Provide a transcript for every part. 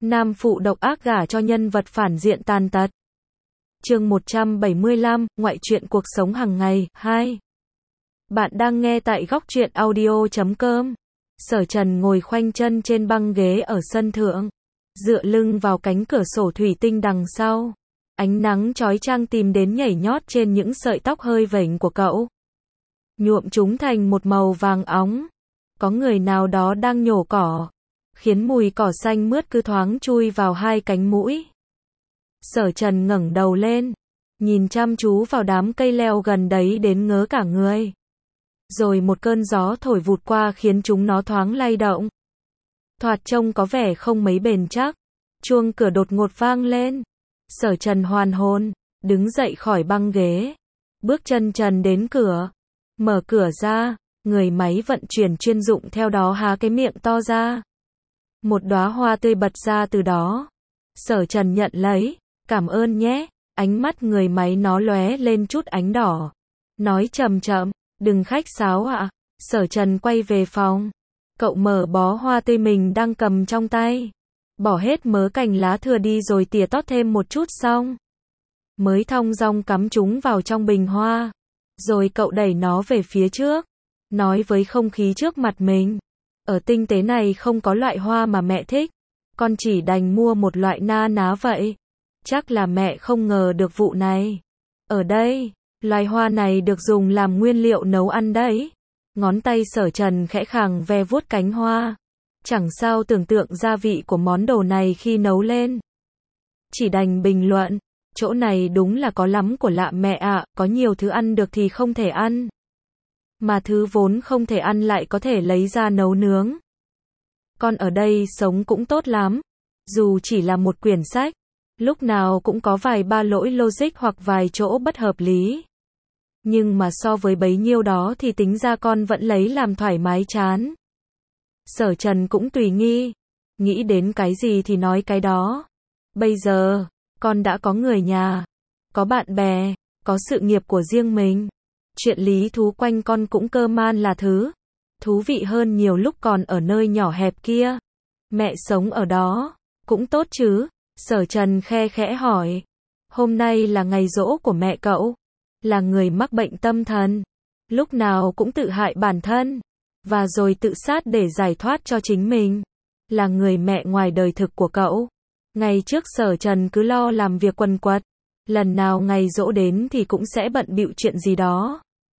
Nam phụ độc ác gả cho nhân vật phản diện tàn tật. Chương 175, ngoại truyện cuộc sống hàng ngày, 2. Bạn đang nghe tại góc truyện audio.com. Sở Trần ngồi khoanh chân trên băng ghế ở sân thượng, dựa lưng vào cánh cửa sổ thủy tinh đằng sau. Ánh nắng chói chang tìm đến nhảy nhót trên những sợi tóc hơi vểnh của cậu, nhuộm chúng thành một màu vàng óng. Có người nào đó đang nhổ cỏ, khiến mùi cỏ xanh mướt cứ thoáng chui vào hai cánh mũi. Sở Trần ngẩng đầu lên, nhìn chăm chú vào đám cây leo gần đấy đến ngớ cả người. Rồi một cơn gió thổi vụt qua khiến chúng nó thoáng lay động. Thoạt trông có vẻ không mấy bền chắc. Chuông cửa đột ngột vang lên. Sở Trần hoàn hồn, đứng dậy khỏi băng ghế, bước chân trần đến cửa, mở cửa ra, người máy vận chuyển chuyên dụng theo đó há cái miệng to ra. Một đóa hoa tươi bật ra từ đó. Sở Trần nhận lấy, cảm ơn nhé. Ánh mắt người máy nó lóe lên chút ánh đỏ, nói chậm chậm, đừng khách sáo ạ. Sở Trần quay về phòng. Cậu mở bó hoa tươi mình đang cầm trong tay, bỏ hết mớ cành lá thừa đi rồi tỉa tót thêm một chút xong mới thong dong cắm chúng vào trong bình hoa. Rồi cậu đẩy nó về phía trước, nói với không khí trước mặt mình, ở tinh tế này không có loại hoa mà mẹ thích, con chỉ đành mua một loại na ná vậy. Chắc là mẹ không ngờ được vụ này. Ở đây, loài hoa này được dùng làm nguyên liệu nấu ăn đấy. Ngón tay Sở Trần khẽ khàng ve vuốt cánh hoa. Chẳng sao tưởng tượng gia vị của món đồ này khi nấu lên. Chỉ đành bình luận, chỗ này đúng là có lắm của lạ mẹ ạ, có nhiều thứ ăn được thì không thể ăn. Mà thứ vốn không thể ăn lại có thể lấy ra nấu nướng. Con ở đây sống cũng tốt lắm. Dù chỉ là một quyển sách, lúc nào cũng có vài ba lỗi logic hoặc vài chỗ bất hợp lý. Nhưng mà so với bấy nhiêu đó thì tính ra con vẫn lấy làm thoải mái chán. Sở Trần cũng tùy nghi, nghĩ đến cái gì thì nói cái đó. Bây giờ, con đã có người nhà, có bạn bè, có sự nghiệp của riêng mình. Chuyện lý thú quanh con cũng cơ man là thứ thú vị hơn nhiều lúc còn ở nơi nhỏ hẹp kia. Mẹ sống ở đó, cũng tốt chứ? Sở Trần khe khẽ hỏi. Hôm nay là ngày giỗ của mẹ cậu, là người mắc bệnh tâm thần, lúc nào cũng tự hại bản thân, và rồi tự sát để giải thoát cho chính mình. Là người mẹ ngoài đời thực của cậu. Ngày trước Sở Trần cứ lo làm việc quần quật, lần nào ngày giỗ đến thì cũng sẽ bận bịu chuyện gì đó.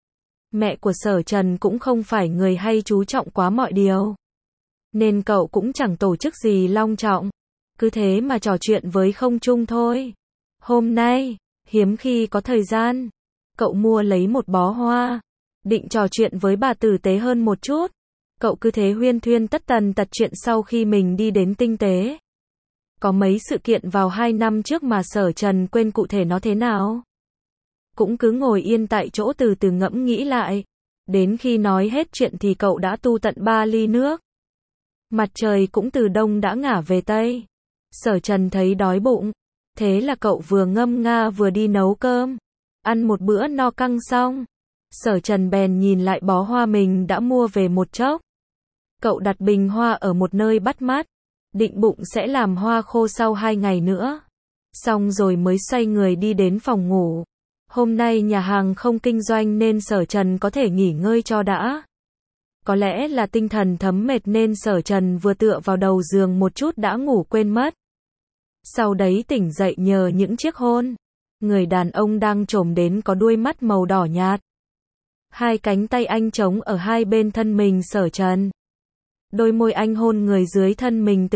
Mẹ của Sở Trần cũng không phải người hay chú trọng quá mọi điều, nên cậu cũng chẳng tổ chức gì long trọng, cứ thế mà trò chuyện với không trung thôi. Hôm nay, hiếm khi có thời gian, cậu mua lấy một bó hoa, định trò chuyện với bà tử tế hơn một chút. Cậu cứ thế huyên thuyên tất tần tật chuyện sau khi mình đi đến tinh tế. Có mấy sự kiện vào 2 năm trước mà Sở Trần quên cụ thể nó thế nào. Cũng cứ ngồi yên tại chỗ từ từ ngẫm nghĩ lại. Đến khi nói hết chuyện thì cậu đã tu tận 3 ly nước. Mặt trời cũng từ đông đã ngả về tây. Sở Trần thấy đói bụng, thế là cậu vừa ngâm nga vừa đi nấu cơm. Ăn một bữa no căng xong, Sở Trần bèn nhìn lại bó hoa mình đã mua về một chốc. Cậu đặt bình hoa ở một nơi bắt mát, định bụng sẽ làm hoa khô sau 2 ngày nữa. Xong rồi mới xoay người đi đến phòng ngủ. Hôm nay nhà hàng không kinh doanh nên Sở Trần có thể nghỉ ngơi cho đã. Có lẽ là tinh thần thấm mệt nên Sở Trần vừa tựa vào đầu giường một chút đã ngủ quên mất. Sau đấy tỉnh dậy nhờ những chiếc hôn. Người đàn ông đang chồm đến có đuôi mắt màu đỏ nhạt. Hai cánh tay anh chống ở hai bên thân mình Sở Trần. Đôi môi anh hôn người dưới thân mình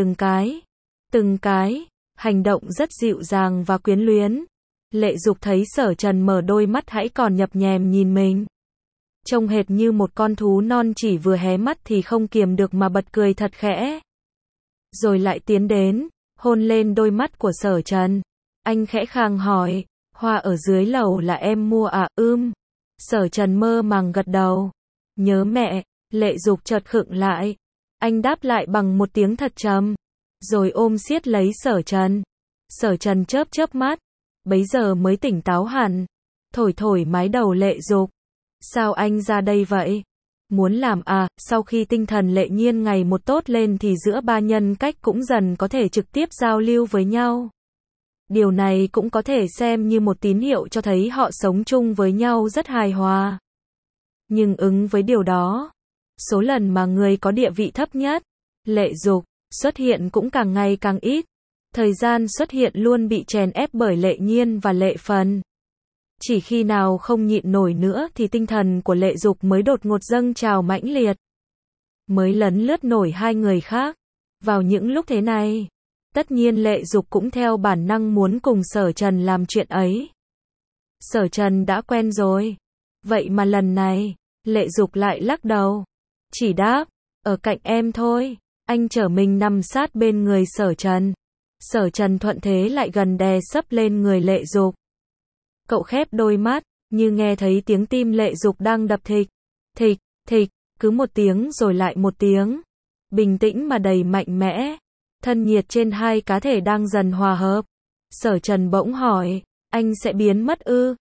từng cái, hành động rất dịu dàng và quyến luyến. Lệ Dục thấy Sở Trần mở đôi mắt hãy còn nhập nhèm nhìn mình, trông hệt như một con thú non chỉ vừa hé mắt thì không kiềm được mà bật cười thật khẽ. Rồi lại tiến đến, hôn lên đôi mắt của Sở Trần. Anh khẽ khàng hỏi, hoa ở dưới lầu là em mua à? Sở Trần mơ màng gật đầu. Nhớ mẹ. Lệ Dục chợt khựng lại. Anh đáp lại bằng một tiếng thật trầm, rồi ôm siết lấy Sở Trần. Sở Trần chớp mắt, bấy giờ mới tỉnh táo hẳn, thổi thổi mái đầu Lệ Dục. Sao anh ra đây vậy? Muốn làm à, sau khi tinh thần Lệ Nhiên ngày một tốt lên thì giữa ba nhân cách cũng dần có thể trực tiếp giao lưu với nhau. Điều này cũng có thể xem như một tín hiệu cho thấy họ sống chung với nhau rất hài hòa. Nhưng ứng với điều đó, số lần mà người có địa vị thấp nhất, Lệ Dục, xuất hiện cũng càng ngày càng ít. Thời gian xuất hiện luôn bị chèn ép bởi Lệ Nhiên và Lệ Phần. Chỉ khi nào không nhịn nổi nữa thì tinh thần của Lệ Dục mới đột ngột dâng trào mãnh liệt. Mới lấn lướt nổi hai người khác. Vào những lúc thế này, tất nhiên Lệ Dục cũng theo bản năng muốn cùng Sở Trần làm chuyện ấy. Sở Trần đã quen rồi. Vậy mà lần này, Lệ Dục lại lắc đầu. Chỉ đáp, ở cạnh em thôi. Anh trở mình nằm sát bên người Sở Trần. Sở Trần thuận thế lại gần đè sấp lên người Lệ Dục. Cậu khép đôi mắt, như nghe thấy tiếng tim Lệ Dục đang đập thịch, thịch, thịch, cứ một tiếng rồi lại một tiếng. Bình tĩnh mà đầy mạnh mẽ. Thân nhiệt trên hai cá thể đang dần hòa hợp. Sở Trần bỗng hỏi, anh sẽ biến mất ư?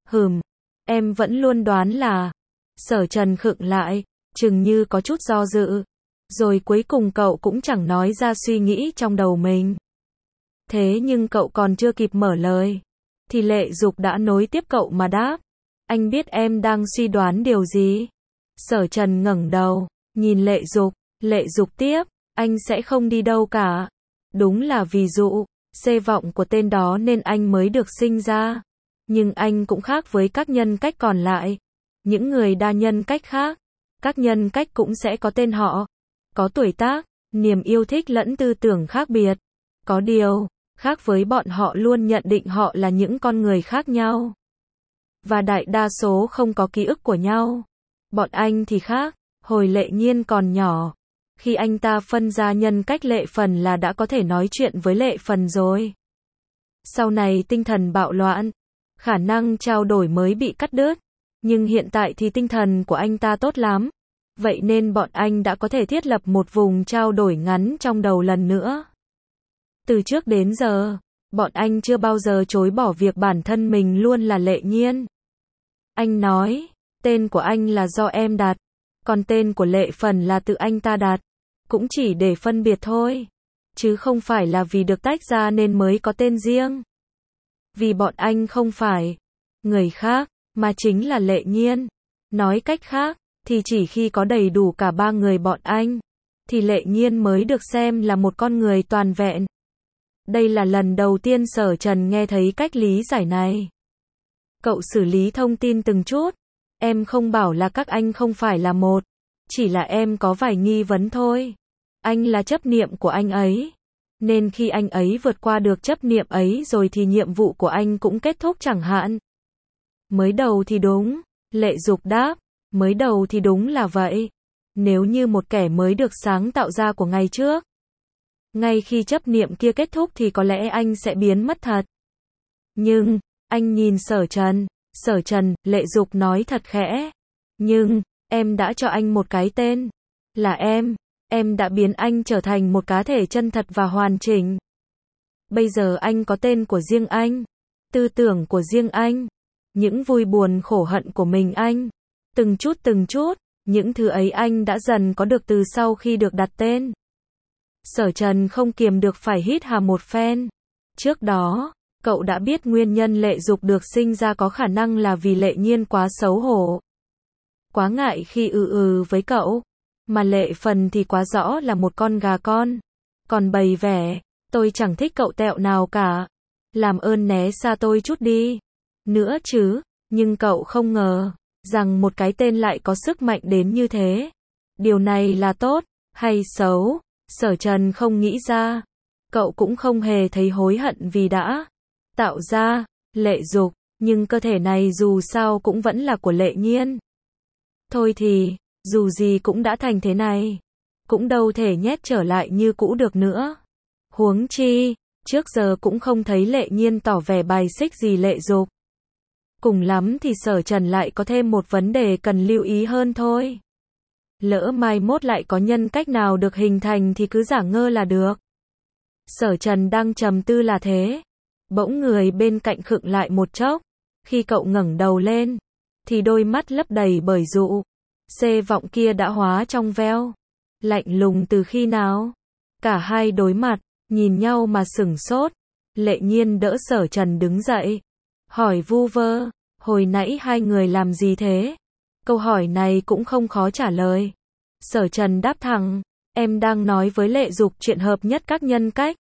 Em vẫn luôn đoán là. Sở Trần khựng lại, chừng như có chút do dự. Rồi cuối cùng cậu cũng chẳng nói ra suy nghĩ trong đầu mình. Thế nhưng cậu còn chưa kịp mở lời, thì Lệ Dục đã nối tiếp cậu mà đáp. Anh biết em đang suy đoán điều gì? Sở Trần ngẩng đầu, nhìn Lệ Dục. Lệ Dục tiếp, anh sẽ không đi đâu cả. Đúng là ví dụ, xê vọng của tên đó nên anh mới được sinh ra. Nhưng anh cũng khác với các nhân cách còn lại. Những người đa nhân cách khác, các nhân cách cũng sẽ có tên họ, có tuổi tác, niềm yêu thích lẫn tư tưởng khác biệt. Có điều, khác với bọn họ luôn nhận định họ là những con người khác nhau. Và đại đa số không có ký ức của nhau. Bọn anh thì khác, hồi Lệ Nhiên còn nhỏ. Khi anh ta phân ra nhân cách Lệ Phần là đã có thể nói chuyện với Lệ Phần rồi. Sau này tinh thần bạo loạn, khả năng trao đổi mới bị cắt đứt. Nhưng hiện tại thì tinh thần của anh ta tốt lắm. Vậy nên bọn anh đã có thể thiết lập một vùng trao đổi ngắn trong đầu lần nữa. Từ trước đến giờ, bọn anh chưa bao giờ chối bỏ việc bản thân mình luôn là Lệ Nhiên. Anh nói, tên của anh là do em đặt, còn tên của Lệ Phần là tự anh ta đặt. Cũng chỉ để phân biệt thôi. Chứ không phải là vì được tách ra nên mới có tên riêng. Vì bọn anh không phải người khác, mà chính là Lệ Nhiên. Nói cách khác, thì chỉ khi có đầy đủ cả ba người bọn anh, thì Lệ Nhiên mới được xem là một con người toàn vẹn. Đây là lần đầu tiên Sở Trần nghe thấy cách lý giải này. Cậu xử lý thông tin từng chút. Em không bảo là các anh không phải là một. Chỉ là em có vài nghi vấn thôi. Anh là chấp niệm của anh ấy. Nên khi anh ấy vượt qua được chấp niệm ấy rồi thì nhiệm vụ của anh cũng kết thúc chẳng hạn. Mới đầu thì đúng. Lệ Dục đáp. Mới đầu thì đúng là vậy. Nếu như một kẻ mới được sáng tạo ra của ngày trước. Ngay khi chấp niệm kia kết thúc thì có lẽ anh sẽ biến mất thật. Nhưng, anh nhìn Sở Trần, Lệ Dục nói thật khẽ. Nhưng, em đã cho anh một cái tên. Là em đã biến anh trở thành một cá thể chân thật và hoàn chỉnh. Bây giờ anh có tên của riêng anh. Tư tưởng của riêng anh. Những vui buồn khổ hận của mình anh. Từng chút, những thứ ấy anh đã dần có được từ sau khi được đặt tên. Sở Trần không kiềm được phải hít hà một phen. Trước đó, cậu đã biết nguyên nhân Lệ Dục được sinh ra có khả năng là vì Lệ Nhiên quá xấu hổ. Quá ngại khi với cậu. Mà Lệ Phần thì quá rõ là một con gà con. Còn bày vẻ, tôi chẳng thích cậu tẹo nào cả. Làm ơn né xa tôi chút đi. Nữa chứ, nhưng cậu không ngờ rằng một cái tên lại có sức mạnh đến như thế. Điều này là tốt, hay xấu? Sở Trần không nghĩ ra. Cậu cũng không hề thấy hối hận vì đã tạo ra Lệ Dục, nhưng cơ thể này dù sao cũng vẫn là của Lệ Nhiên. Thôi thì, dù gì cũng đã thành thế này, cũng đâu thể nhét trở lại như cũ được nữa. Huống chi, trước giờ cũng không thấy Lệ Nhiên tỏ vẻ bài xích gì Lệ Dục. Cùng lắm thì Sở Trần lại có thêm một vấn đề cần lưu ý hơn thôi. Lỡ mai mốt lại có nhân cách nào được hình thành thì cứ giả ngơ là được. Sở Trần đang trầm tư là thế. Bỗng người bên cạnh khựng lại một chốc. Khi cậu ngẩng đầu lên, thì đôi mắt lấp đầy bởi dụ. Vọng kia đã hóa trong veo. Lạnh lùng từ khi nào? Cả hai đối mặt, nhìn nhau mà sửng sốt. Lệ Nhiên đỡ Sở Trần đứng dậy. Hỏi vu vơ, hồi nãy hai người làm gì thế? Câu hỏi này cũng không khó trả lời. Sở Trần đáp thẳng, em đang nói với Lệ Dục chuyện hợp nhất các nhân cách.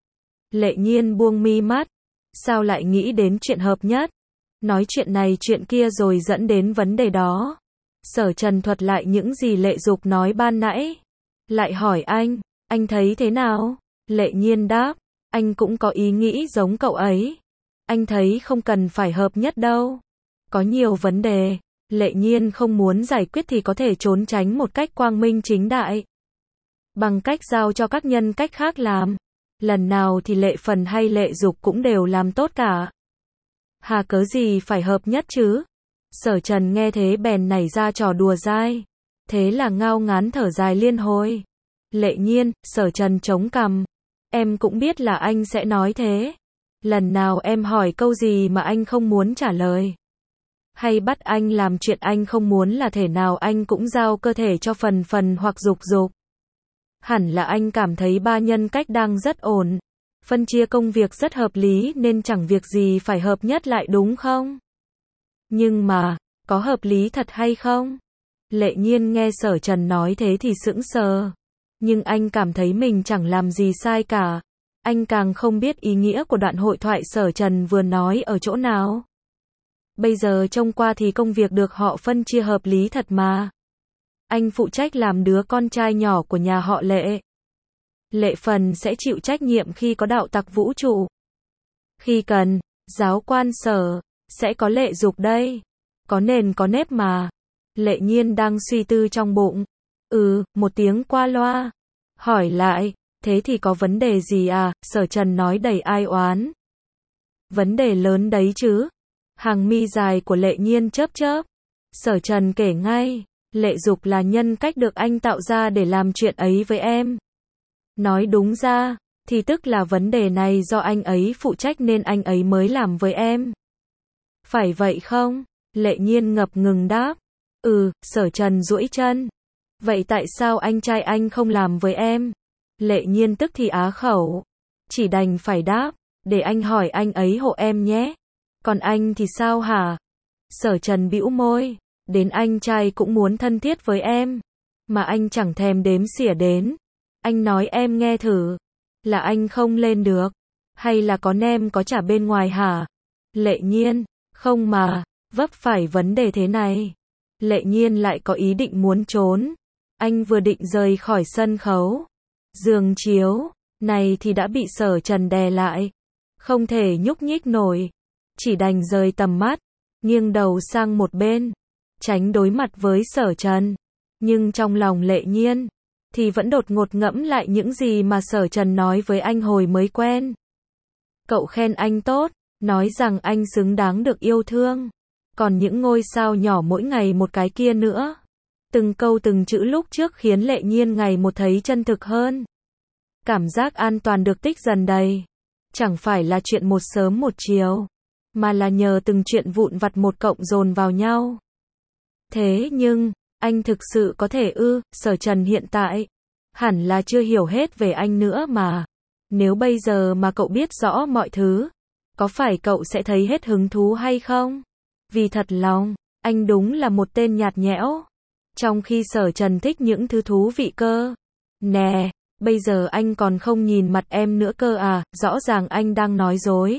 Lệ Nhiên buông mi mắt. Sao lại nghĩ đến chuyện hợp nhất? Nói chuyện này chuyện kia rồi dẫn đến vấn đề đó. Sở Trần thuật lại những gì Lệ Dục nói ban nãy. Lại hỏi anh thấy thế nào? Lệ Nhiên đáp, anh cũng có ý nghĩ giống cậu ấy. Anh thấy không cần phải hợp nhất đâu. Có nhiều vấn đề, Lệ Nhiên không muốn giải quyết thì có thể trốn tránh một cách quang minh chính đại. Bằng cách giao cho các nhân cách khác làm. Lần nào thì Lệ Phần hay Lệ Dục cũng đều làm tốt cả. Hà cớ gì phải hợp nhất chứ? Sở Trần nghe thế bèn nảy ra trò đùa dai. Thế là ngao ngán thở dài liên hồi. Lệ Nhiên, Sở Trần chống cằm. Em cũng biết là anh sẽ nói thế. Lần nào em hỏi câu gì mà anh không muốn trả lời? Hay bắt anh làm chuyện anh không muốn là thể nào anh cũng giao cơ thể cho phần hoặc dục. Hẳn là anh cảm thấy ba nhân cách đang rất ổn. Phân chia công việc rất hợp lý nên chẳng việc gì phải hợp nhất lại đúng không? Nhưng mà, có hợp lý thật hay không? Lệ Nhiên nghe Sở Trần nói thế thì sững sờ. Nhưng anh cảm thấy mình chẳng làm gì sai cả. Anh càng không biết ý nghĩa của đoạn hội thoại Sở Trần vừa nói ở chỗ nào. Bây giờ trông qua thì công việc được họ phân chia hợp lý thật mà. Anh phụ trách làm đứa con trai nhỏ của nhà họ Lệ. Lệ Phần sẽ chịu trách nhiệm khi có đạo tặc vũ trụ. Khi cần, giáo quan Sở, sẽ có Lệ Dục đây. Có nền có nếp mà. Lệ Nhiên đang suy tư trong bụng. Một tiếng qua loa. Hỏi lại, thế thì có vấn đề gì à? Sở Trần nói đầy ai oán. Vấn đề lớn đấy chứ. Hàng mi dài của Lệ Nhiên chớp chớp. Sở Trần kể ngay, Lệ Dục là nhân cách được anh tạo ra để làm chuyện ấy với em. Nói đúng ra, thì tức là vấn đề này do anh ấy phụ trách nên anh ấy mới làm với em. Phải vậy không? Lệ Nhiên ngập ngừng đáp. Sở Trần duỗi chân. Vậy tại sao anh trai anh không làm với em? Lệ Nhiên tức thì á khẩu. Chỉ đành phải đáp, để anh hỏi anh ấy hộ em nhé. Còn anh thì sao hả? Sở Trần bĩu môi. Đến anh trai cũng muốn thân thiết với em. Mà anh chẳng thèm đếm xỉa đến. Anh nói em nghe thử. Là anh không lên được. Hay là có nem có chả bên ngoài hả? Lệ Nhiên, không mà, vấp phải vấn đề thế này. Lệ Nhiên lại có ý định muốn trốn. Anh vừa định rời khỏi sân khấu. Giường chiếu, này thì đã bị Sở Trần đè lại. Không thể nhúc nhích nổi. Chỉ đành rời tầm mắt, nghiêng đầu sang một bên. Tránh đối mặt với Sở Trần. Nhưng trong lòng Lệ Nhiên, thì vẫn đột ngột ngẫm lại những gì mà Sở Trần nói với anh hồi mới quen. Cậu khen anh tốt, nói rằng anh xứng đáng được yêu thương. Còn những ngôi sao nhỏ mỗi ngày một cái kia nữa. Từng câu từng chữ lúc trước khiến Lệ Nhiên ngày một thấy chân thực hơn. Cảm giác an toàn được tích dần đầy. Chẳng phải là chuyện một sớm một chiều, mà là nhờ từng chuyện vụn vặt một cộng dồn vào nhau. Thế nhưng, anh thực sự có thể Sở Trần hiện tại, hẳn là chưa hiểu hết về anh nữa mà. Nếu bây giờ mà cậu biết rõ mọi thứ, có phải cậu sẽ thấy hết hứng thú hay không? Vì thật lòng, anh đúng là một tên nhạt nhẽo. Trong khi Sở Trần thích những thứ thú vị cơ. Nè, bây giờ anh còn không nhìn mặt em nữa cơ à, rõ ràng anh đang nói dối.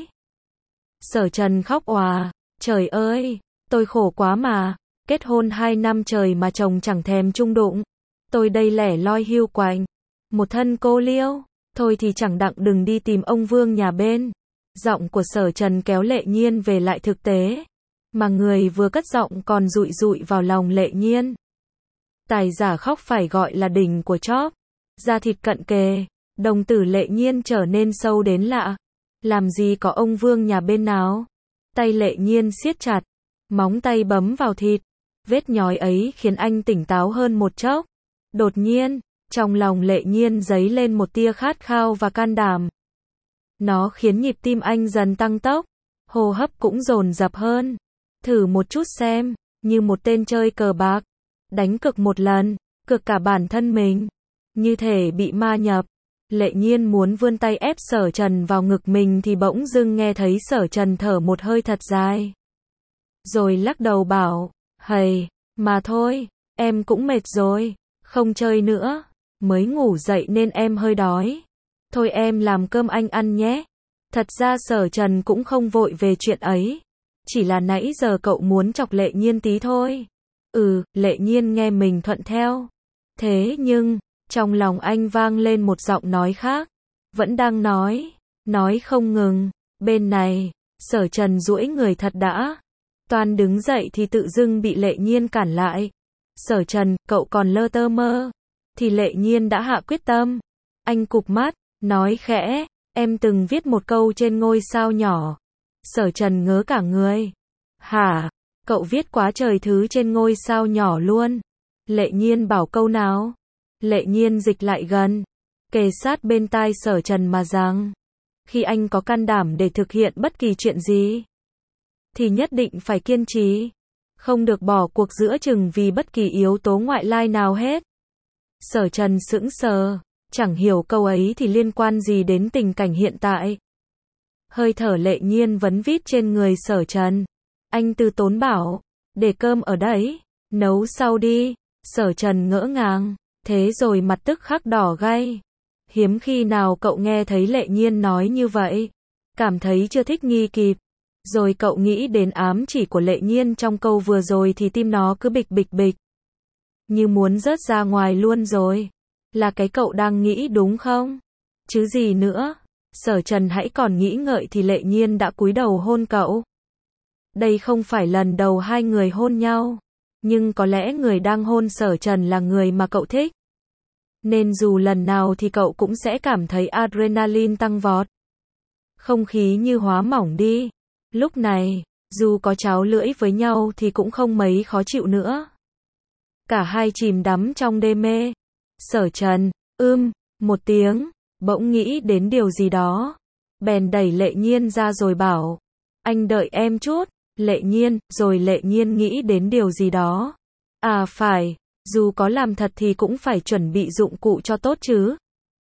Sở Trần khóc òa, trời ơi, tôi khổ quá mà, kết hôn 2 năm trời mà chồng chẳng thèm chung đụng. Tôi đây lẻ loi hiu quạnh, một thân cô liêu, thôi thì chẳng đặng đừng đi tìm ông Vương nhà bên. Giọng của Sở Trần kéo Lệ Nhiên về lại thực tế, mà người vừa cất giọng còn dụi dụi vào lòng Lệ Nhiên. Tài giả khóc phải gọi là đỉnh của chóp, da thịt cận kề, đồng tử Lệ Nhiên trở nên sâu đến lạ. Làm gì có ông Vương nhà bên nào? Tay Lệ Nhiên siết chặt, móng tay bấm vào thịt. Vết nhói ấy khiến anh tỉnh táo hơn một chốc. Đột nhiên, trong lòng Lệ Nhiên dấy lên một tia khát khao và can đảm. Nó khiến nhịp tim anh dần tăng tốc, hô hấp cũng dồn dập hơn. Thử một chút xem, như một tên chơi cờ bạc. đánh cược một lần, cược cả bản thân mình, như thể bị ma nhập. Lệ Nhiên muốn vươn tay ép Sở Trần vào ngực mình thì bỗng dưng nghe thấy Sở Trần thở một hơi thật dài. Rồi lắc đầu bảo, hầy, mà thôi, em cũng mệt rồi, không chơi nữa, mới ngủ dậy nên em hơi đói. Thôi em làm cơm anh ăn nhé. Thật ra Sở Trần cũng không vội về chuyện ấy. Chỉ là nãy giờ cậu muốn chọc Lệ Nhiên tí thôi. Lệ Nhiên nghe mình thuận theo. Thế nhưng, trong lòng anh vang lên một giọng nói khác. Vẫn đang nói không ngừng. Bên này, Sở Trần duỗi người thật đã. Toan đứng dậy thì tự dưng bị Lệ Nhiên cản lại. Sở Trần, cậu còn lơ tơ mơ. Thì Lệ Nhiên đã hạ quyết tâm. Anh cụp mắt, nói khẽ, em từng viết một câu trên ngôi sao nhỏ. Sở Trần ngớ cả người. Hả? Cậu viết quá trời thứ trên ngôi sao nhỏ luôn. Lệ Nhiên bảo câu nào? Lệ Nhiên dịch lại gần, kề sát bên tai Sở Trần mà rằng, khi anh có can đảm để thực hiện bất kỳ chuyện gì, thì nhất định phải kiên trì, không được bỏ cuộc giữa chừng vì bất kỳ yếu tố ngoại lai nào hết. Sở Trần sững sờ, chẳng hiểu câu ấy thì liên quan gì đến tình cảnh hiện tại. Hơi thở Lệ Nhiên vấn vít trên người Sở Trần. Anh từ tốn bảo, để cơm ở đấy, nấu sau đi. Sở Trần ngỡ ngàng, thế rồi mặt tức khắc đỏ gay. Hiếm khi nào cậu nghe thấy Lệ Nhiên nói như vậy, cảm thấy chưa thích nghi kịp. Rồi cậu nghĩ đến ám chỉ của Lệ Nhiên trong câu vừa rồi thì tim nó cứ bịch bịch bịch, như muốn rớt ra ngoài luôn rồi. Là cái cậu đang nghĩ đúng không? Chứ gì nữa. Sở Trần hãy còn nghĩ ngợi thì Lệ Nhiên đã cúi đầu hôn cậu. Đây không phải lần đầu hai người hôn nhau, nhưng có lẽ người đang hôn Sở Trần là người mà cậu thích. Nên dù lần nào thì cậu cũng sẽ cảm thấy adrenaline tăng vọt. Không khí như hóa mỏng đi. Lúc này, dù có cháo lưỡi với nhau thì cũng không mấy khó chịu nữa. Cả hai chìm đắm trong đê mê. Sở Trần, một tiếng, bỗng nghĩ đến điều gì đó. Bèn đẩy Lệ Nhiên ra rồi bảo, anh đợi em chút. Lệ Nhiên, rồi Lệ Nhiên nghĩ đến điều gì đó. À phải, dù có làm thật thì cũng phải chuẩn bị dụng cụ cho tốt chứ.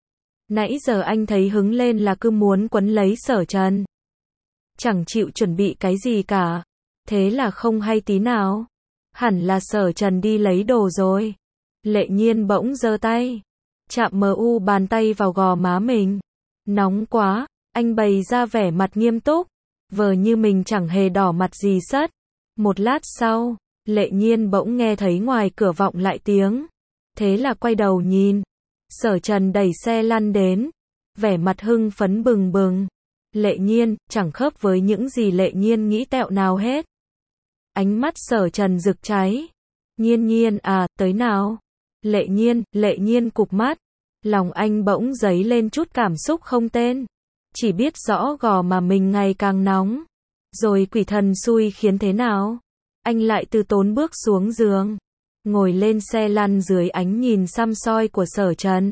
Nãy giờ anh thấy hứng lên là cứ muốn quấn lấy Sở Trần. Chẳng chịu chuẩn bị cái gì cả. Thế là không hay tí nào. Hẳn là Sở Trần đi lấy đồ rồi. Lệ Nhiên bỗng giơ tay, chạm bàn tay vào gò má mình. Nóng quá, anh bày ra vẻ mặt nghiêm túc, vờ như mình chẳng hề đỏ mặt gì sất. Một lát sau, Lệ Nhiên bỗng nghe thấy ngoài cửa vọng lại tiếng. Thế là quay đầu nhìn. Sở Trần đẩy xe lăn đến, vẻ mặt hưng phấn bừng bừng. Lệ Nhiên, chẳng khớp với những gì Lệ Nhiên nghĩ tẹo nào hết. Ánh mắt Sở Trần rực cháy. Nhiên à, tới nào? Lệ Nhiên cụp mắt. Lòng anh bỗng dấy lên chút cảm xúc không tên. Chỉ biết rõ gò mà mình ngày càng nóng. Rồi quỷ thần xui khiến thế nào? Anh lại từ tốn bước xuống giường, ngồi lên xe lăn dưới ánh nhìn săm soi của Sở Trần.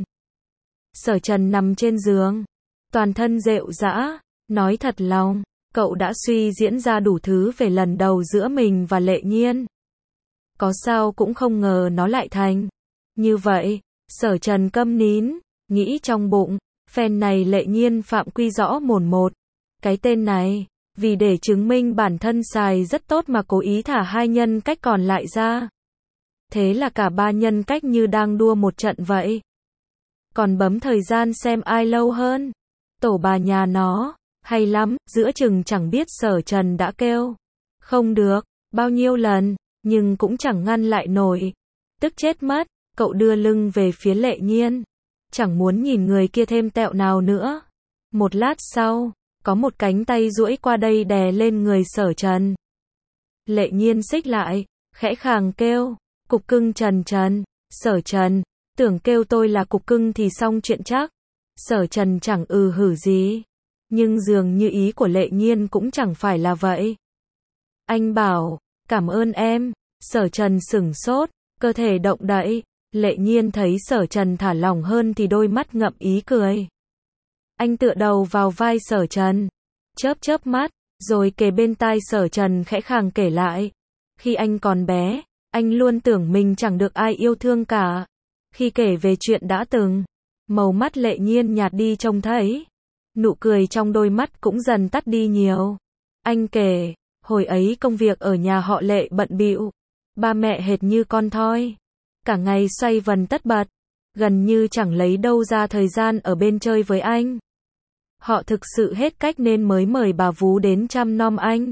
Sở Trần nằm trên giường, toàn thân rệu rã, nói thật lòng, cậu đã suy diễn ra đủ thứ về lần đầu giữa mình và Lệ Nhiên. Có sao cũng không ngờ nó lại thành như vậy. Sở Trần câm nín, nghĩ trong bụng, phen này Lệ Nhiên phạm quy rõ mồn một. Cái tên này, vì để chứng minh bản thân xài rất tốt mà cố ý thả hai nhân cách còn lại ra. Thế là cả ba nhân cách như đang đua một trận vậy. Còn bấm thời gian xem ai lâu hơn. Tổ bà nhà nó, hay lắm, giữa chừng chẳng biết Sở Trần đã kêu không được bao nhiêu lần, nhưng cũng chẳng ngăn lại nổi. Tức chết mất, cậu đưa lưng về phía Lệ Nhiên, chẳng muốn nhìn người kia thêm tẹo nào nữa. Một lát sau, có một cánh tay duỗi qua đây đè lên người Sở Trần. Lệ Nhiên xích lại, khẽ khàng kêu, cục cưng Trần Trần. Sở Trần, tưởng kêu tôi là cục cưng thì xong chuyện chắc. Sở Trần chẳng hử gì, nhưng dường như ý của Lệ Nhiên cũng chẳng phải là vậy. Anh bảo, cảm ơn em. Sở Trần sửng sốt, cơ thể động đậy. Lệ Nhiên thấy Sở Trần thả lỏng hơn thì đôi mắt ngậm ý cười. Anh tựa đầu vào vai Sở Trần, chớp mắt, rồi kề bên tai Sở Trần khẽ khàng kể lại. Khi anh còn bé, Anh luôn tưởng mình chẳng được ai yêu thương cả. Khi kể về chuyện đã từng, màu mắt Lệ Nhiên nhạt đi trông thấy. Nụ cười trong đôi mắt cũng dần tắt đi nhiều. Anh kể, hồi ấy công việc ở nhà họ Lệ bận bịu. Ba mẹ hệt như con thoi. Cả ngày xoay vần tất bật. Gần như chẳng lấy đâu ra thời gian ở bên chơi với anh. Họ thực sự hết cách nên mới mời bà vú đến chăm nom anh.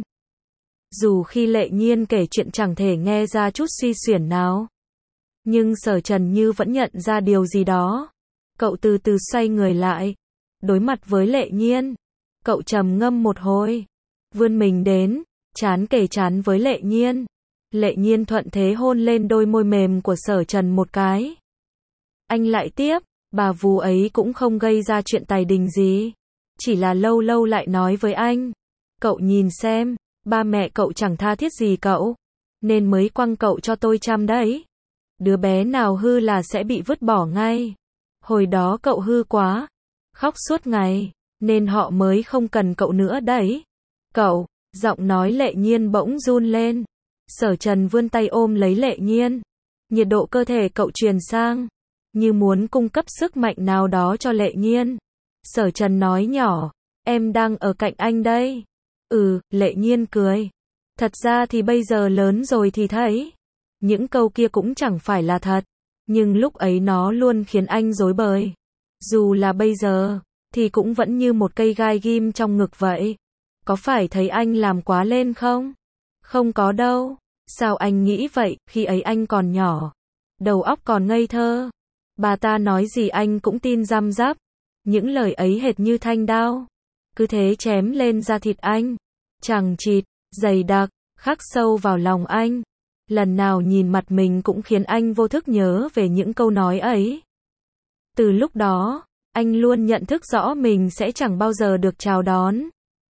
Dù khi Lệ Nhiên kể chuyện chẳng thể nghe ra chút suy xuyển nào. Nhưng Sở Trần như vẫn nhận ra điều gì đó. Cậu từ từ xoay người lại. Đối mặt với Lệ Nhiên. Cậu trầm ngâm một hồi. Vươn mình đến, trán kề trán với Lệ Nhiên. Lệ Nhiên thuận thế hôn lên đôi môi mềm của Sở Trần một cái. Anh lại tiếp, bà vú ấy cũng không gây ra chuyện tài đình gì. Chỉ là lâu lâu lại nói với anh. Cậu nhìn xem, ba mẹ cậu chẳng tha thiết gì cậu. Nên mới quăng cậu cho tôi chăm đấy. Đứa bé nào hư là sẽ bị vứt bỏ ngay. Hồi đó cậu hư quá. Khóc suốt ngày. Nên họ mới không cần cậu nữa đấy. Cậu, giọng nói Lệ Nhiên bỗng run lên. Sở Trần vươn tay ôm lấy Lệ Nhiên. Nhiệt độ cơ thể cậu truyền sang. Như muốn cung cấp sức mạnh nào đó cho Lệ Nhiên. Sở Trần nói nhỏ. Em đang ở cạnh anh đây. Lệ Nhiên cười. Thật ra thì bây giờ lớn rồi thì thấy. Những câu kia cũng chẳng phải là thật. Nhưng lúc ấy nó luôn khiến anh rối bời. Dù là bây giờ, thì cũng vẫn như một cây gai ghim trong ngực vậy. Có phải thấy anh làm quá lên không? Không có đâu. Sao anh nghĩ vậy, khi ấy anh còn nhỏ. Đầu óc còn ngây thơ. Bà ta nói gì anh cũng tin răm rắp. Những lời ấy hệt như thanh đao. Cứ thế chém lên da thịt anh. Chằng chịt, dày đặc, khắc sâu vào lòng anh. Lần nào nhìn mặt mình cũng khiến anh vô thức nhớ về những câu nói ấy. Từ lúc đó, anh luôn nhận thức rõ mình sẽ chẳng bao giờ được chào đón.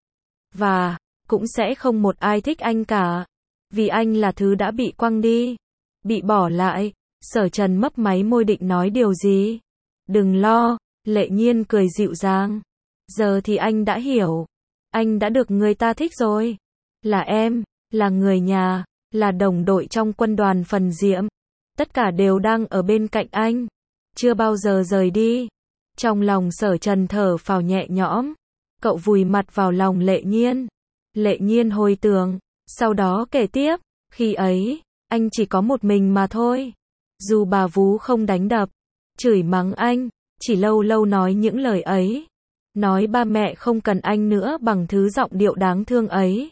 Và, cũng sẽ không một ai thích anh cả. Vì anh là thứ đã bị quăng đi. Bị bỏ lại. Sở Trần mấp máy môi định nói điều gì. Đừng lo, Lệ Nhiên cười dịu dàng. Giờ thì anh đã hiểu. Anh đã được người ta thích rồi. Là em, là người nhà, là đồng đội trong quân đoàn Phần Diệm. Tất cả đều đang ở bên cạnh anh. Chưa bao giờ rời đi. Trong lòng Sở Trần thở phào nhẹ nhõm. Cậu vùi mặt vào lòng Lệ Nhiên. Lệ Nhiên hồi tưởng. Sau đó kể tiếp. Khi ấy, anh chỉ có một mình mà thôi. Dù bà vú không đánh đập, chửi mắng anh, chỉ lâu lâu nói những lời ấy. Nói ba mẹ không cần anh nữa bằng thứ giọng điệu đáng thương ấy.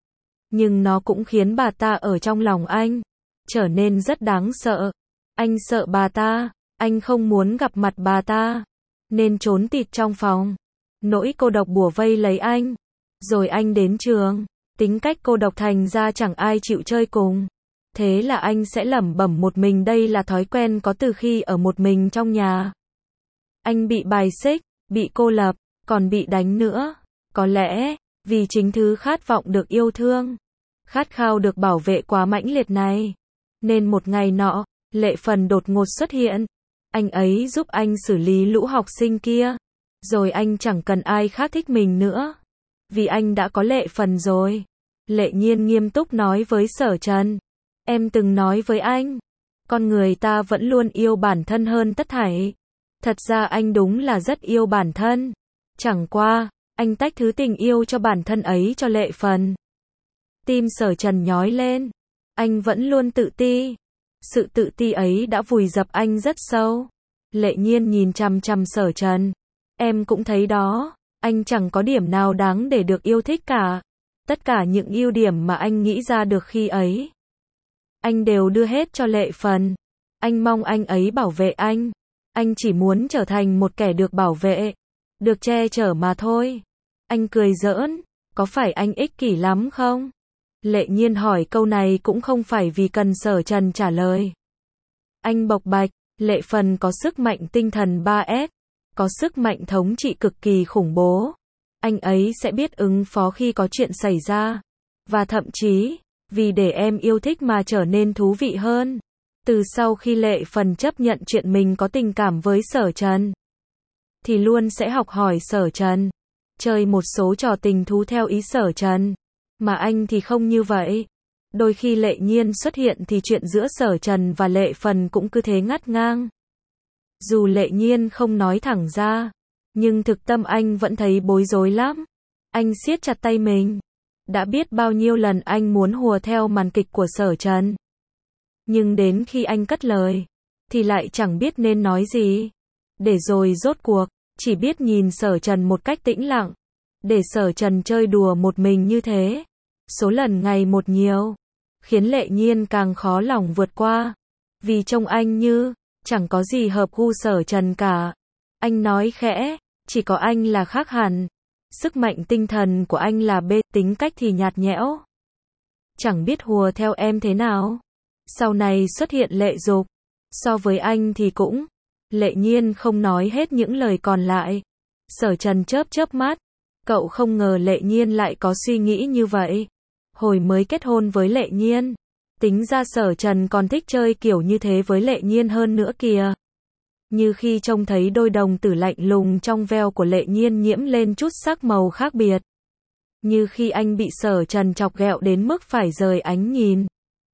Nhưng nó cũng khiến bà ta ở trong lòng anh trở nên rất đáng sợ. Anh sợ bà ta, anh không muốn gặp mặt bà ta, nên trốn tịt trong phòng. Nỗi cô độc bủa vây lấy anh. Rồi anh đến trường, tính cách cô độc thành ra chẳng ai chịu chơi cùng. Thế là anh sẽ lẩm bẩm một mình, đây là thói quen có từ khi ở một mình trong nhà. Anh bị bài xích, bị cô lập, còn bị đánh nữa. Có lẽ, vì chính thứ khát vọng được yêu thương, khát khao được bảo vệ quá mãnh liệt này. Nên một ngày nọ, Lệ Phần đột ngột xuất hiện. Anh ấy giúp anh xử lý lũ học sinh kia. Rồi anh chẳng cần ai khác thích mình nữa. Vì anh đã có Lệ Phần rồi. Lệ Nhiên nghiêm túc nói với Sở Trần. Em từng nói với anh. Con người ta vẫn luôn yêu bản thân hơn tất thảy. Thật ra anh đúng là rất yêu bản thân. Chẳng qua, anh tách thứ tình yêu cho bản thân ấy cho Lệ Phần. Tim Sở Trần nhói lên. Anh vẫn luôn tự ti. Sự tự ti ấy đã vùi dập anh rất sâu. Lệ Nhiên nhìn chằm chằm Sở Trần. Em cũng thấy đó. Anh chẳng có điểm nào đáng để được yêu thích cả. Tất cả những ưu điểm mà anh nghĩ ra được khi ấy, anh đều đưa hết cho Lệ Phần. Anh mong anh ấy bảo vệ anh. Anh chỉ muốn trở thành một kẻ được bảo vệ, được che chở mà thôi. Anh cười giỡn. Có phải anh ích kỷ lắm không? Lệ Nhiên hỏi câu này cũng không phải vì cần Sở Trần trả lời. Anh bộc bạch, Lệ Phần có sức mạnh tinh thần 3S, có sức mạnh thống trị cực kỳ khủng bố. Anh ấy sẽ biết ứng phó khi có chuyện xảy ra. Và thậm chí, vì để em yêu thích mà trở nên thú vị hơn. Từ sau khi Lệ Phần chấp nhận chuyện mình có tình cảm với Sở Trần, thì luôn sẽ học hỏi Sở Trần, chơi một số trò tình thú theo ý Sở Trần. Mà anh thì không như vậy. Đôi khi Lệ Nhiên xuất hiện thì chuyện giữa Sở Trần và Lệ Phần cũng cứ thế ngắt ngang. Dù Lệ Nhiên không nói thẳng ra, nhưng thực tâm anh vẫn thấy bối rối lắm. Anh siết chặt tay mình. Đã biết bao nhiêu lần anh muốn hùa theo màn kịch của Sở Trần. Nhưng đến khi anh cất lời, thì lại chẳng biết nên nói gì. Để rồi rốt cuộc, chỉ biết nhìn Sở Trần một cách tĩnh lặng. Để Sở Trần chơi đùa một mình như thế. Số lần ngày một nhiều. Khiến Lệ Nhiên càng khó lòng vượt qua. Vì trông anh như chẳng có gì hợp gu Sở Trần cả. Anh nói khẽ, chỉ có anh là khác hẳn. Sức mạnh tinh thần của anh là bê, tính cách thì nhạt nhẽo. Chẳng biết hùa theo em thế nào. Sau này xuất hiện Lệ Dục. So với anh thì cũng. Lệ Nhiên không nói hết những lời còn lại. Sở Trần chớp chớp mắt. Cậu không ngờ Lệ Nhiên lại có suy nghĩ như vậy. Hồi mới kết hôn với Lệ Nhiên, tính ra Sở Trần còn thích chơi kiểu như thế với Lệ Nhiên hơn nữa kìa. Như khi trông thấy đôi đồng tử lạnh lùng trong veo của Lệ Nhiên nhiễm lên chút sắc màu khác biệt. Như khi anh bị Sở Trần chọc ghẹo đến mức phải rời ánh nhìn.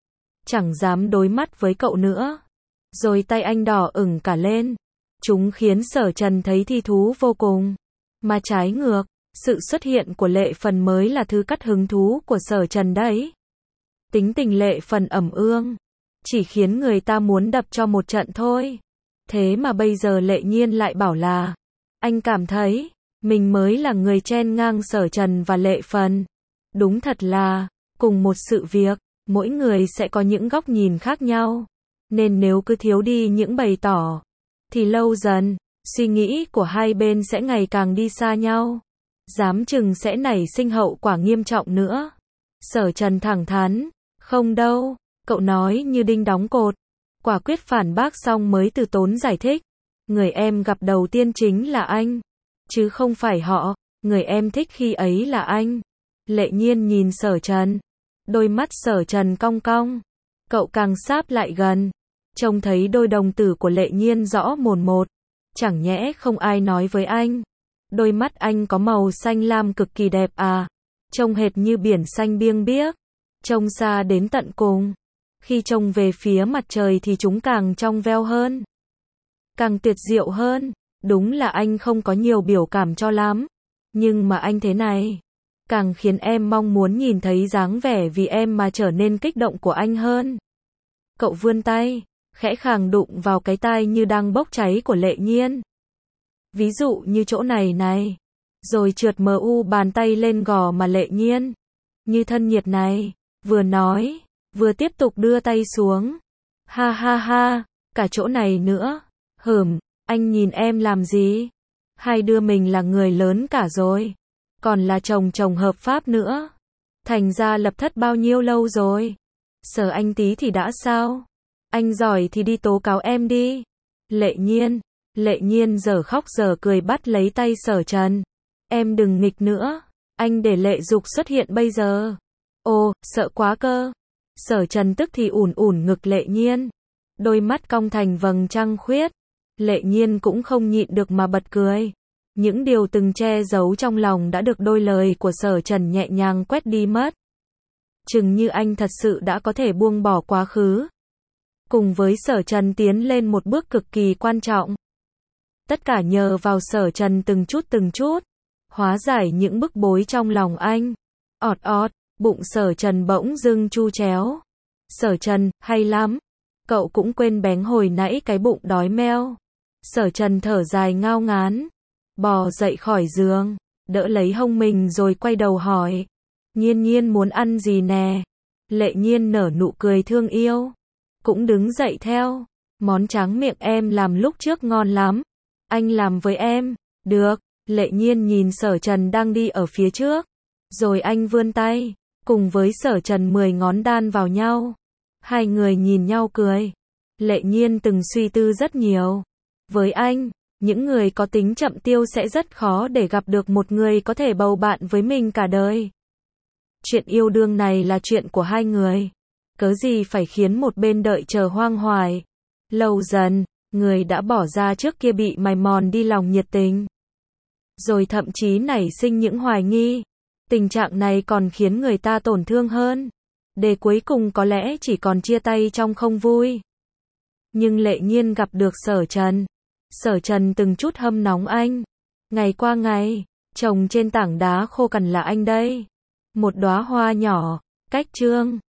Chẳng dám đối mắt với cậu nữa. Rồi tay anh đỏ ửng cả lên. Chúng khiến Sở Trần thấy thi thú vô cùng. Mà trái ngược, sự xuất hiện của Lệ Phần mới là thứ cắt hứng thú của Sở Trần đấy. Tính tình Lệ Phần ẩm ương, chỉ khiến người ta muốn đập cho một trận thôi. Thế mà bây giờ Lệ Nhiên lại bảo là, anh cảm thấy, mình mới là người chen ngang Sở Trần và Lệ Phần. Đúng thật là, cùng một sự việc, mỗi người sẽ có những góc nhìn khác nhau. Nên nếu cứ thiếu đi những bày tỏ, thì lâu dần, suy nghĩ của hai bên sẽ ngày càng đi xa nhau. Dám chừng sẽ nảy sinh hậu quả nghiêm trọng nữa. Sở Trần thẳng thắn, không đâu, cậu nói như đinh đóng cột. Quả quyết phản bác xong mới từ tốn giải thích. Người em gặp đầu tiên chính là anh, chứ không phải họ, người em thích khi ấy là anh. Lệ Nhiên nhìn Sở Trần, đôi mắt Sở Trần cong cong. Cậu càng sáp lại gần, trông thấy đôi đồng tử của Lệ Nhiên rõ mồn một. Chẳng nhẽ không ai nói với anh. Đôi mắt anh có màu xanh lam cực kỳ đẹp à, trông hệt như biển xanh biêng biếc, trông xa đến tận cùng. Khi trông về phía mặt trời thì chúng càng trong veo hơn, càng tuyệt diệu hơn. Đúng là anh không có nhiều biểu cảm cho lắm, nhưng mà anh thế này, càng khiến em mong muốn nhìn thấy dáng vẻ vì em mà trở nên kích động của anh hơn. Cậu vươn tay, khẽ khàng đụng vào cái tai như đang bốc cháy của Lệ Nhiên. Ví dụ như chỗ này này. Rồi trượt bàn tay lên gò mà Lệ Nhiên. Như thân nhiệt này. Vừa nói, vừa tiếp tục đưa tay xuống. Ha ha ha, cả chỗ này nữa. Anh nhìn em làm gì? Hai đứa mình là người lớn cả rồi. Còn là chồng hợp pháp nữa. Thành ra lập thất bao nhiêu lâu rồi? Sở anh tí thì đã sao? Anh giỏi thì đi tố cáo em đi. Lệ Nhiên giờ khóc giờ cười bắt lấy tay Sở Trần. Em đừng nghịch nữa. Anh để Lệ Dục xuất hiện bây giờ. Ồ, sợ quá cơ. Sở Trần tức thì ủn ngực Lệ Nhiên. Đôi mắt cong thành vầng trăng khuyết. Lệ Nhiên cũng không nhịn được mà bật cười. Những điều từng che giấu trong lòng đã được đôi lời của Sở Trần nhẹ nhàng quét đi mất. Chừng như anh thật sự đã có thể buông bỏ quá khứ. Cùng với Sở Trần tiến lên một bước cực kỳ quan trọng. Tất cả nhờ vào Sở Trần từng chút, hóa giải những bức bối trong lòng anh. Bụng Sở Trần bỗng dưng chu chéo. Sở Trần, hay lắm. Cậu cũng quên bén hồi nãy cái bụng đói meo. Sở Trần thở dài ngao ngán. Bò dậy khỏi giường, đỡ lấy hông mình rồi quay đầu hỏi. Nhiên muốn ăn gì nè? Lệ Nhiên nở nụ cười thương yêu. Cũng đứng dậy theo. Món tráng miệng em làm lúc trước ngon lắm. Anh làm với em. Được. Lệ Nhiên nhìn Sở Trần đang đi ở phía trước. Rồi anh vươn tay. Cùng với Sở Trần 10 ngón đan vào nhau. Hai người nhìn nhau cười. Lệ Nhiên từng suy tư rất nhiều. Với anh, những người có tính chậm tiêu sẽ rất khó để gặp được một người có thể bầu bạn với mình cả đời. Chuyện yêu đương này là chuyện của hai người. Cớ gì phải khiến một bên đợi chờ hoang hoài. Lâu dần, người đã bỏ ra trước kia bị mài mòn đi lòng nhiệt tình. Rồi thậm chí nảy sinh những hoài nghi. Tình trạng này còn khiến người ta tổn thương hơn. để cuối cùng có lẽ chỉ còn chia tay trong không vui. Nhưng Lệ Nhiên gặp được Sở Trần. Sở Trần từng chút hâm nóng anh. Ngày qua ngày, trồng trên tảng đá khô cằn là anh đây. Một đóa hoa nhỏ, cách Trương